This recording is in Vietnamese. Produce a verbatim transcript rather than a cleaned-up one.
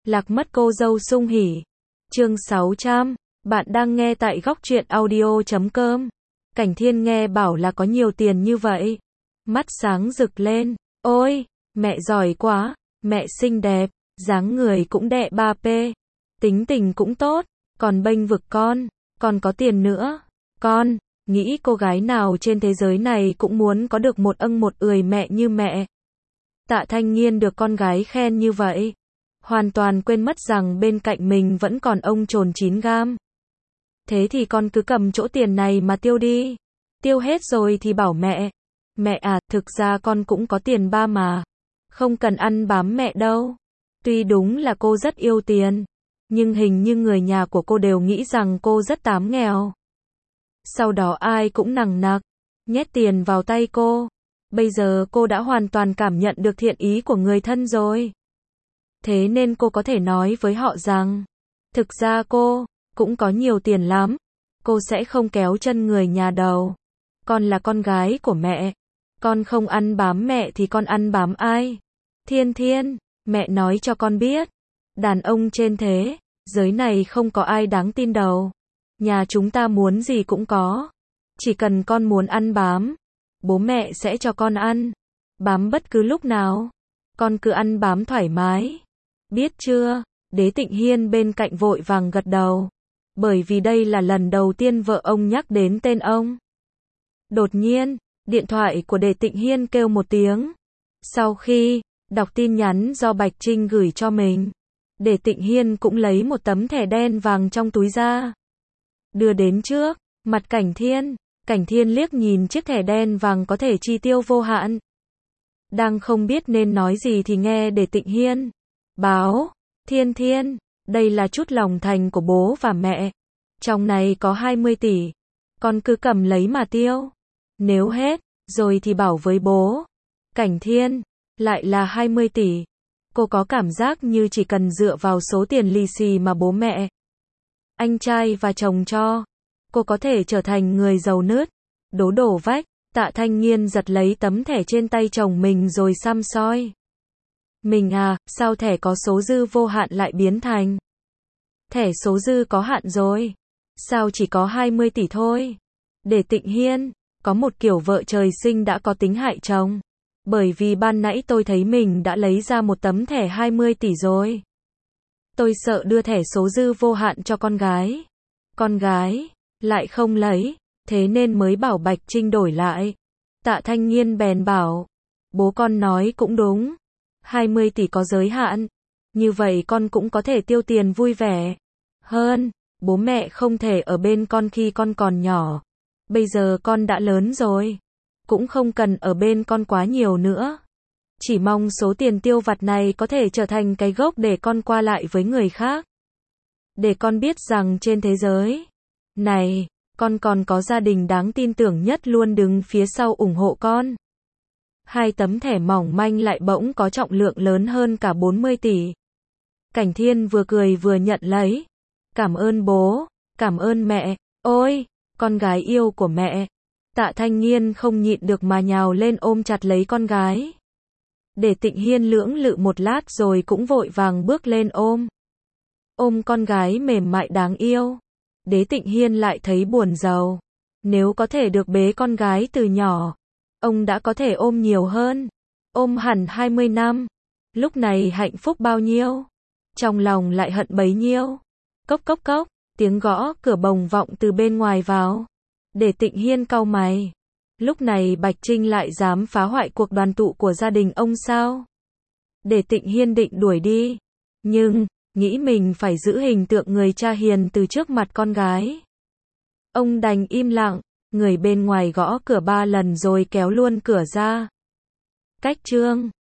Lạc mất cô dâu sung hỉ. Chương sáu trăm. Bạn đang nghe tại góc truyện audio chấm com. Cảnh Thiên nghe bảo là có nhiều tiền như vậy. Mắt sáng rực lên. Ôi, mẹ giỏi quá, mẹ xinh đẹp, dáng người cũng đệ ba pê. Tính tình cũng tốt, còn bênh vực con, còn có tiền nữa. Con, nghĩ cô gái nào trên thế giới này cũng muốn có được một âng một ười mẹ như mẹ. Tạ Thanh Nghiên được con gái khen như vậy, hoàn toàn quên mất rằng bên cạnh mình vẫn còn ông trồn chín gam. Thế thì con cứ cầm chỗ tiền này mà tiêu đi. Tiêu hết rồi thì bảo mẹ. Mẹ à, thực ra con cũng có tiền ba mà. Không cần ăn bám mẹ đâu. Tuy đúng là cô rất yêu tiền, nhưng hình như người nhà của cô đều nghĩ rằng cô rất tám nghèo. Sau đó ai cũng nằng nặc nhét tiền vào tay cô. Bây giờ cô đã hoàn toàn cảm nhận được thiện ý của người thân rồi. Thế nên cô có thể nói với họ rằng, thực ra cô cũng có nhiều tiền lắm. Cô sẽ không kéo chân người nhà đâu. Con là con gái của mẹ. Con không ăn bám mẹ thì con ăn bám ai? Thiên Thiên, mẹ nói cho con biết. Đàn ông trên thế giới này không có ai đáng tin đâu. Nhà chúng ta muốn gì cũng có. Chỉ cần con muốn ăn bám, bố mẹ sẽ cho con ăn. Bám bất cứ lúc nào. Con cứ ăn bám thoải mái. Biết chưa? Đế Tịnh Hiên bên cạnh vội vàng gật đầu. Bởi vì đây là lần đầu tiên vợ ông nhắc đến tên ông. Đột nhiên, điện thoại của Đế Tịnh Hiên kêu một tiếng. Sau khi đọc tin nhắn do Bạch Trinh gửi cho mình, Đế Tịnh Hiên cũng lấy một tấm thẻ đen vàng trong túi ra. Đưa đến trước mặt Cảnh Thiên. Cảnh Thiên liếc nhìn chiếc thẻ đen vàng có thể chi tiêu vô hạn. Đang không biết nên nói gì thì nghe Đế Tịnh Hiên báo, Thiên Thiên, đây là chút lòng thành của bố và mẹ. Trong này có hai mươi tỷ. Con cứ cầm lấy mà tiêu. Nếu hết rồi thì bảo với bố. Cảnh Thiên, lại là hai mươi tỷ. Cô có cảm giác như chỉ cần dựa vào số tiền lì xì mà bố mẹ, anh trai và chồng cho, cô có thể trở thành người giàu nứt, đố đổ vách. Tạ Thanh Nghiên giật lấy tấm thẻ trên tay chồng mình rồi săm soi. Mình à, sao thẻ có số dư vô hạn lại biến thành thẻ số dư có hạn rồi? Sao chỉ có hai mươi tỷ thôi? Để Tịnh Hiên, có một kiểu vợ trời sinh đã có tính hại chồng. Bởi vì ban nãy tôi thấy mình đã lấy ra một tấm thẻ hai mươi tỷ rồi. Tôi sợ đưa thẻ số dư vô hạn cho con gái. Con gái lại không lấy, thế nên mới bảo Bạch Trinh đổi lại. Tạ Thanh Nghiên bèn bảo, bố con nói cũng đúng. hai mươi tỷ có giới hạn. Như vậy con cũng có thể tiêu tiền vui vẻ hơn. Bố mẹ không thể ở bên con khi con còn nhỏ. Bây giờ con đã lớn rồi, cũng không cần ở bên con quá nhiều nữa. Chỉ mong số tiền tiêu vặt này có thể trở thành cái gốc để con qua lại với người khác. Để con biết rằng trên thế giới này, con còn có gia đình đáng tin tưởng nhất luôn đứng phía sau ủng hộ con. Hai tấm thẻ mỏng manh lại bỗng có trọng lượng lớn hơn cả bốn mươi tỷ. Cảnh Thiên vừa cười vừa nhận lấy. Cảm ơn bố, cảm ơn mẹ. Ôi, con gái yêu của mẹ. Tạ Thanh Nghiên không nhịn được mà nhào lên ôm chặt lấy con gái. Để Tịnh Hiên lưỡng lự một lát rồi cũng vội vàng bước lên ôm. Ôm con gái mềm mại đáng yêu. Đế Tịnh Hiên lại thấy buồn rầu. Nếu có thể được bế con gái từ nhỏ, ông đã có thể ôm nhiều hơn. Ôm hẳn hai mươi năm. Lúc này hạnh phúc bao nhiêu. Trong lòng lại hận bấy nhiêu. Cốc cốc cốc, tiếng gõ cửa bồng vọng từ bên ngoài vào. Để Tịnh Hiên cau mày. Lúc này Bạch Trinh lại dám phá hoại cuộc đoàn tụ của gia đình ông sao? Để Tịnh Hiên định đuổi đi. Nhưng, nghĩ mình phải giữ hình tượng người cha hiền từ trước mặt con gái. Ông đành im lặng. Người bên ngoài gõ cửa ba lần rồi kéo luôn cửa ra. Cách chương